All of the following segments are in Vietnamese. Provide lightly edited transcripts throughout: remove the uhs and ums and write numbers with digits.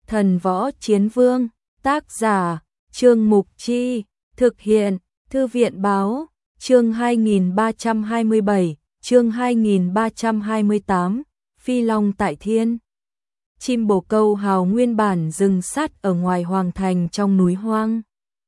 Thần võ chiến vương, tác giả, Trương Mục Chi, thực hiện, Thư viện báo, chương 2327, chương 2328, Phi Long tại thiên. Chim bồ câu hào nguyên bản dừng sát ở ngoài hoàng thành trong núi hoang.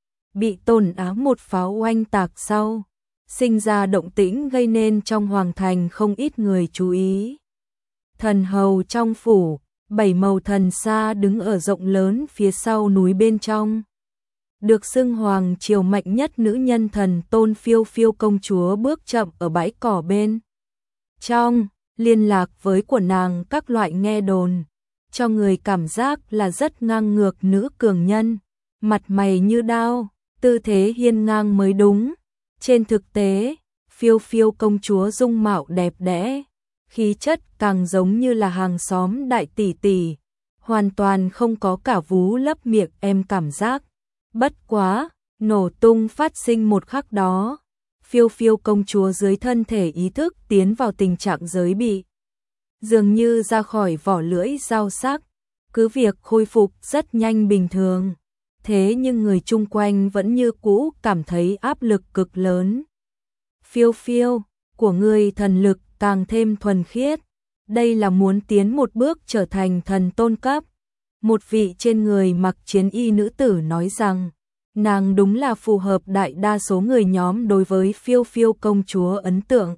Bị tổn ám một pháo oanh tạc sau, sinh ra động tĩnh gây nên trong hoàng thành không ít người chú ý. Thần hầu trong phủ, 7 màu thần sa đứng ở rộng lớn phía sau núi bên trong. Được xưng hoàng triều mạnh nhất nữ nhân thần Tôn Phiêu Phiêu công chúa bước chậm ở bãi cỏ bên trong, liên lạc với của nàng các loại nghe đồn, cho người cảm giác là rất ngang ngược nữ cường nhân, mặt mày như đao, tư thế hiên ngang mới đúng. Trên thực tế, Phiêu Phiêu công chúa dung mạo đẹp đẽ, khí chất càng giống như là hàng xóm đại tỷ tỷ, hoàn toàn không có cả vú lấp miệng em cảm giác. Bất quá, nổ tung phát sinh một khắc đó, Phiêu Phiêu công chúa dưới thân thể ý thức tiến vào tình trạng giới bị, dường như ra khỏi vỏ lưỡi dao sắc, cứ việc khôi phục rất nhanh bình thường. Thế nhưng người chung quanh vẫn như cũ cảm thấy áp lực cực lớn. Phiêu Phiêu, của người thần lực càng thêm thuần khiết, đây là muốn tiến một bước trở thành thần tôn cấp. Một vị trên người mặc chiến y nữ tử nói rằng, nàng đúng là phù hợp đại đa số người nhóm đối với Phiêu Phiêu công chúa ấn tượng.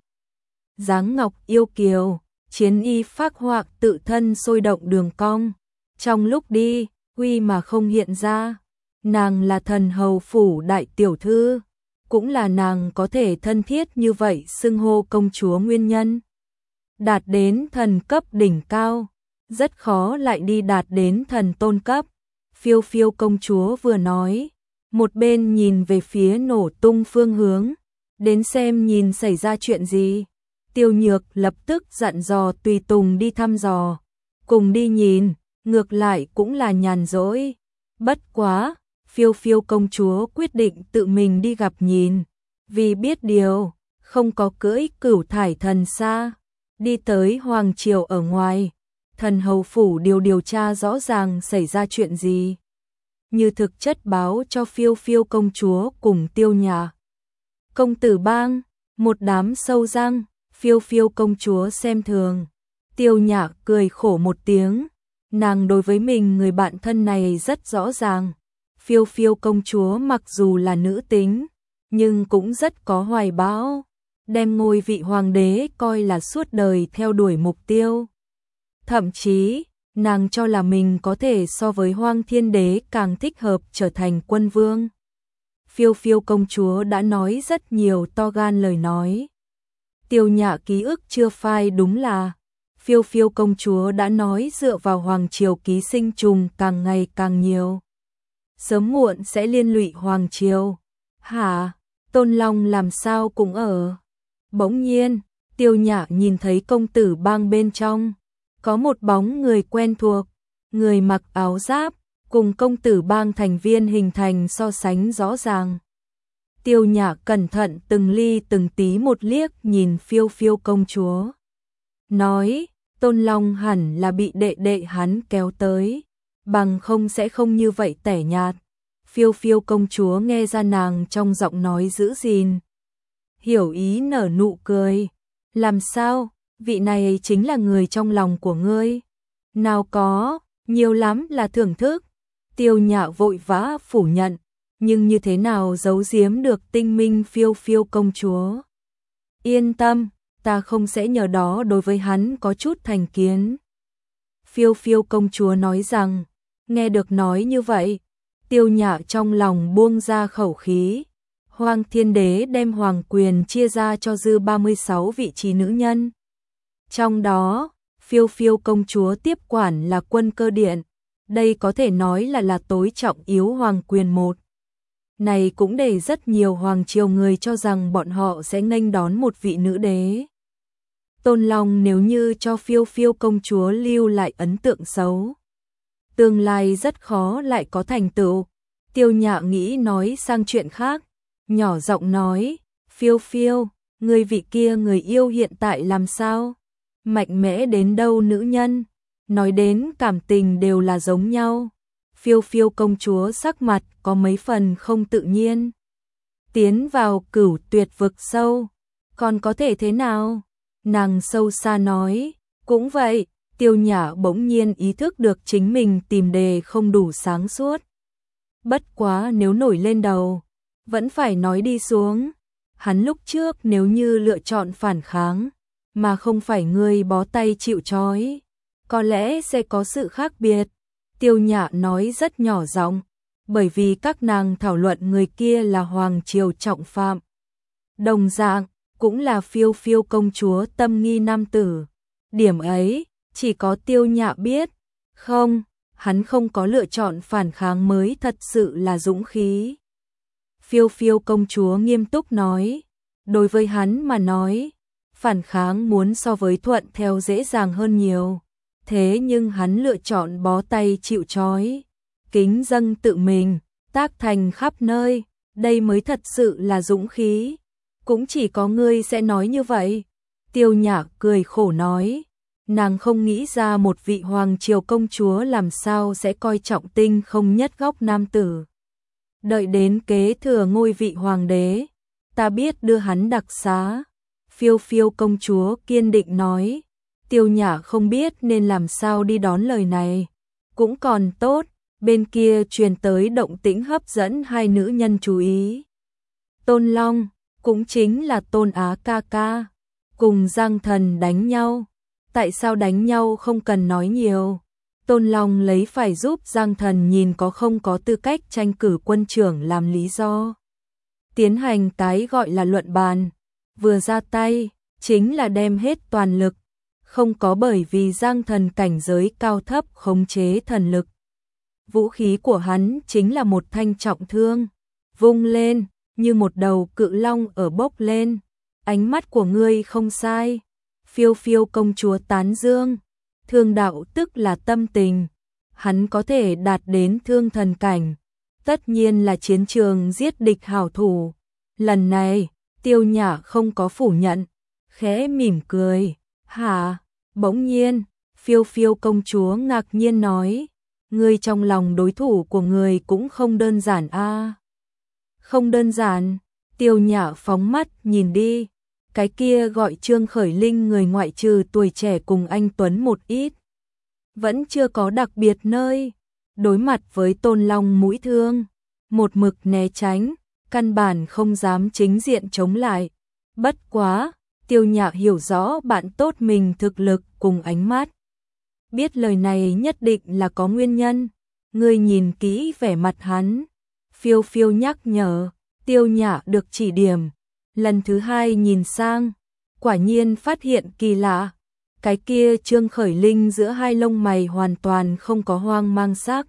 Dáng ngọc yêu kiều, chiến y phác họa tự thân sôi động đường cong, trong lúc đi, quy mà không hiện ra. Nàng là thần hầu phủ đại tiểu thư, cũng là nàng có thể thân thiết như vậy xưng hô công chúa nguyên nhân. Đạt đến thần cấp đỉnh cao, rất khó lại đi đạt đến thần tôn cấp. Phiêu Phiêu công chúa vừa nói, một bên nhìn về phía nổ tung phương hướng, đến xem nhìn xảy ra chuyện gì. Tiêu Nhược lập tức dặn dò tùy tùng đi thăm dò, cùng đi nhìn, ngược lại cũng là nhàn rỗi. Bất quá, Phiêu Phiêu công chúa quyết định tự mình đi gặp nhìn, vì biết điều, không có cưỡi cửu thải thần sa, đi tới hoàng triều ở ngoài, thần hầu phủ điều tra rõ ràng xảy ra chuyện gì. Như thực chất báo cho Phiêu Phiêu công chúa cùng Tiêu Nhạc. Công tử bang, một đám sâu răng, Phiêu Phiêu công chúa xem thường. Tiêu Nhạc cười khổ một tiếng, nàng đối với mình người bạn thân này rất rõ ràng. Phiêu Phiêu công chúa mặc dù là nữ tính, nhưng cũng rất có hoài bão, đem ngôi vị hoàng đế coi là suốt đời theo đuổi mục tiêu. Thậm chí, nàng cho là mình có thể so với Hoang Thiên Đế càng thích hợp trở thành quân vương. Phiêu Phiêu công chúa đã nói rất nhiều to gan lời nói. Tiêu Nhã ký ức chưa phai đúng là, Phiêu Phiêu công chúa đã nói dựa vào hoàng triều ký sinh trùng càng ngày càng nhiều, sớm muộn sẽ liên lụy hoàng triều. Hả? Tôn Long làm sao cũng ở. Bỗng nhiên, Tiêu Nhã nhìn thấy công tử bang bên trong, có một bóng người quen thuộc, người mặc áo giáp, cùng công tử bang thành viên hình thành so sánh rõ ràng. Tiêu Nhã cẩn thận từng ly từng tí một liếc nhìn Phiêu Phiêu công chúa, nói, Tôn Long hẳn là bị đệ đệ hắn kéo tới, bằng không sẽ không như vậy tẻ nhạt. Phiêu Phiêu công chúa nghe ra nàng trong giọng nói giữ gìn, hiểu ý nở nụ cười. Làm sao, vị này chính là người trong lòng của ngươi? Nào có, nhiều lắm là thưởng thức. Tiêu Nhã vội vã phủ nhận, nhưng như thế nào giấu giếm được tinh minh Phiêu Phiêu công chúa. Yên tâm, ta không sẽ nhờ đó đối với hắn có chút thành kiến. Phiêu Phiêu công chúa nói rằng, nghe được nói như vậy, Tiêu Nhã trong lòng buông ra khẩu khí. Hoang Thiên Đế đem hoàng quyền chia ra cho dư 36 vị trí nữ nhân. Trong đó, Phiêu Phiêu công chúa tiếp quản là quân cơ điện, đây có thể nói là tối trọng yếu hoàng quyền một. Này cũng để rất nhiều hoàng triều người cho rằng bọn họ sẽ nghênh đón một vị nữ đế. Tôn Long nếu như cho Phiêu Phiêu công chúa lưu lại ấn tượng xấu, tương lai rất khó lại có thành tựu. Tiêu Nhã nghĩ nói sang chuyện khác, nhỏ giọng nói, Phiêu Phiêu, người vị kia người yêu hiện tại làm sao? Mạnh mẽ đến đâu nữ nhân? nói đến cảm tình đều là giống nhau. Phiêu Phiêu công chúa sắc mặt có mấy phần không tự nhiên. Tiến vào Cửu Tuyệt vực sâu, còn có thể thế nào? Nàng sâu xa nói, cũng vậy. Tiêu Nhã bỗng nhiên ý thức được chính mình tìm đề không đủ sáng suốt. Bất quá nếu nổi lên đầu, vẫn phải nói đi xuống. Hắn lúc trước nếu như lựa chọn phản kháng, mà không phải ngươi bó tay chịu trói, có lẽ sẽ có sự khác biệt. Tiêu Nhã nói rất nhỏ giọng, bởi vì các nàng thảo luận người kia là hoàng triều trọng phạm. Đồng dạng, cũng là Phiêu Phiêu công chúa tâm nghi nam tử. Điểm ấy, chỉ có Tiêu Nhã biết. Không, hắn không có lựa chọn phản kháng mới thật sự là dũng khí. Phiêu Phiêu công chúa nghiêm túc nói, đối với hắn mà nói, phản kháng muốn so với thuận theo dễ dàng hơn nhiều. Thế nhưng hắn lựa chọn bó tay chịu trói, kính dâng tự mình, tác thành khắp nơi, đây mới thật sự là dũng khí. Cũng chỉ có ngươi sẽ nói như vậy. Tiêu Nhã cười khổ nói, nàng không nghĩ ra một vị hoàng triều công chúa làm sao sẽ coi trọng tinh không nhất góc nam tử. Đợi đến kế thừa ngôi vị hoàng đế, ta biết đưa hắn đặc xá. Phiêu Phiêu công chúa kiên định nói. Tiêu Nhã không biết nên làm sao đi đón lời này. Cũng còn tốt, bên kia truyền tới động tĩnh hấp dẫn hai nữ nhân chú ý. Tôn Long, cũng chính là Tôn Á ca ca, cùng Giang Thần đánh nhau. Tại sao đánh nhau không cần nói nhiều. Tôn Long lấy phải giúp Giang Thần nhìn có không có tư cách tranh cử quân trưởng làm lý do. Tiến hành cái gọi là luận bàn, vừa ra tay, chính là đem hết toàn lực. Không có bởi vì Giang Thần cảnh giới cao thấp khống chế thần lực. Vũ khí của hắn chính là một thanh trọng thương, vung lên, như một đầu cự long ở bốc lên. Ánh mắt của ngươi không sai. Phiêu Phiêu công chúa tán dương. Thương đạo tức là tâm tình. Hắn có thể đạt đến thương thần cảnh, tất nhiên là chiến trường giết địch hảo thủ. Lần này, Tiêu Nhã không có phủ nhận, khẽ mỉm cười. Hả? Bỗng nhiên, Phiêu Phiêu công chúa ngạc nhiên nói, ngươi trong lòng đối thủ của người cũng không đơn giản a. Không đơn giản. Tiêu Nhã phóng mắt nhìn đi. Cái kia gọi Trương Khởi Linh người ngoại trừ tuổi trẻ cùng anh Tuấn một ít, vẫn chưa có đặc biệt nơi. Đối mặt với Tôn Long mũi thương, một mực né tránh, căn bản không dám chính diện chống lại. Bất quá, Tiêu Nhã hiểu rõ bạn tốt mình thực lực cùng ánh mắt. Biết lời này nhất định là có nguyên nhân. Ngươi nhìn kỹ vẻ mặt hắn. Phiêu Phiêu nhắc nhở. Tiêu Nhã được chỉ điểm. Lần thứ hai nhìn sang, quả nhiên phát hiện kỳ lạ. Cái kia Trương Khởi Linh giữa hai lông mày hoàn toàn không có hoang mang sắc.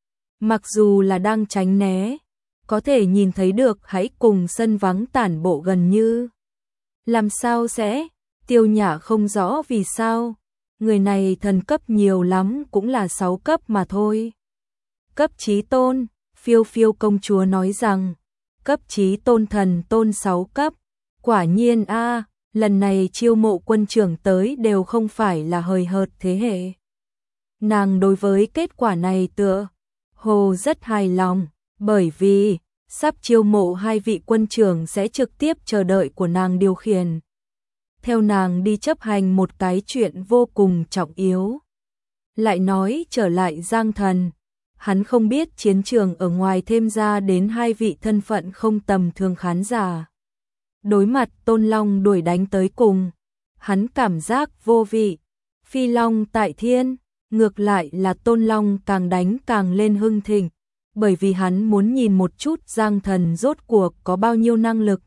Mặc dù là đang tránh né, có thể nhìn thấy được hãy cùng sân vắng tản bộ gần như. Làm sao sẽ? Tiêu Nhã không rõ vì sao. Người này thần cấp nhiều lắm cũng là 6 cấp mà thôi. Cấp chí tôn, Phiêu Phiêu công chúa nói rằng, cấp chí tôn thần tôn 6 cấp. Quả nhiên a, lần này chiêu mộ quân trưởng tới đều không phải là hời hợt thế hệ. Nàng đối với kết quả này tựa hồ rất hài lòng, bởi vì sắp chiêu mộ hai vị quân trưởng sẽ trực tiếp chờ đợi của nàng điều khiển. Theo nàng đi chấp hành một cái chuyện vô cùng trọng yếu. Lại nói trở lại Giang Thần, hắn không biết chiến trường ở ngoài thêm ra đến hai vị thân phận không tầm thường khán giả. Đối mặt Tôn Long đuổi đánh tới cùng, hắn cảm giác vô vị. Phi Long tại thiên, ngược lại là Tôn Long càng đánh càng lên hưng thịnh, bởi vì hắn muốn nhìn một chút Giang Thần rốt cuộc có bao nhiêu năng lực.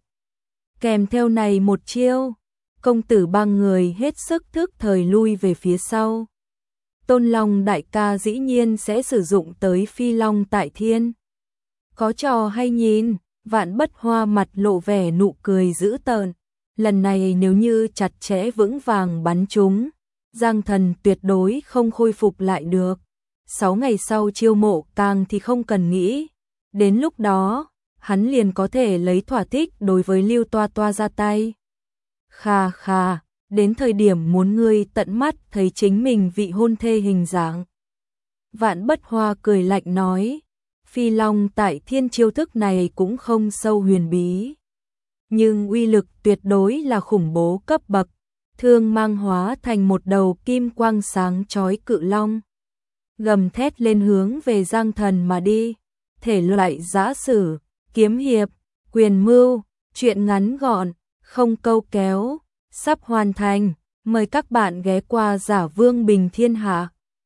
Kèm theo này một chiêu, công tử băng người hết sức thức thời lui về phía sau. Tôn Long đại ca dĩ nhiên sẽ sử dụng tới Phi Long tại thiên. Có trò hay nhìn. Vạn Bất Hoa mặt lộ vẻ nụ cười dữ tợn. Lần này nếu như chặt chẽ vững vàng bắn trúng, Giang Thần tuyệt đối không khôi phục lại được. 6 ngày sau chiêu mộ càng thì không cần nghĩ. Đến lúc đó, hắn liền có thể lấy thỏa thích đối với Lưu Toa Toa ra tay. Khà khà, đến thời điểm muốn ngươi tận mắt thấy chính mình vị hôn thê hình dáng. Vạn Bất Hoa cười lạnh nói, Phi Long tại thiên chiêu thức này cũng không sâu huyền bí, nhưng uy lực tuyệt đối là khủng bố cấp bậc, thương mang hóa thành một đầu kim quang sáng chói cự long, gầm thét lên hướng về Giang Thần mà đi. Thể loại giã sử, kiếm hiệp, quyền mưu, truyện ngắn gọn, không câu kéo, sắp hoàn thành, mời các bạn ghé qua Giả Vương Bình Thiên Hạ.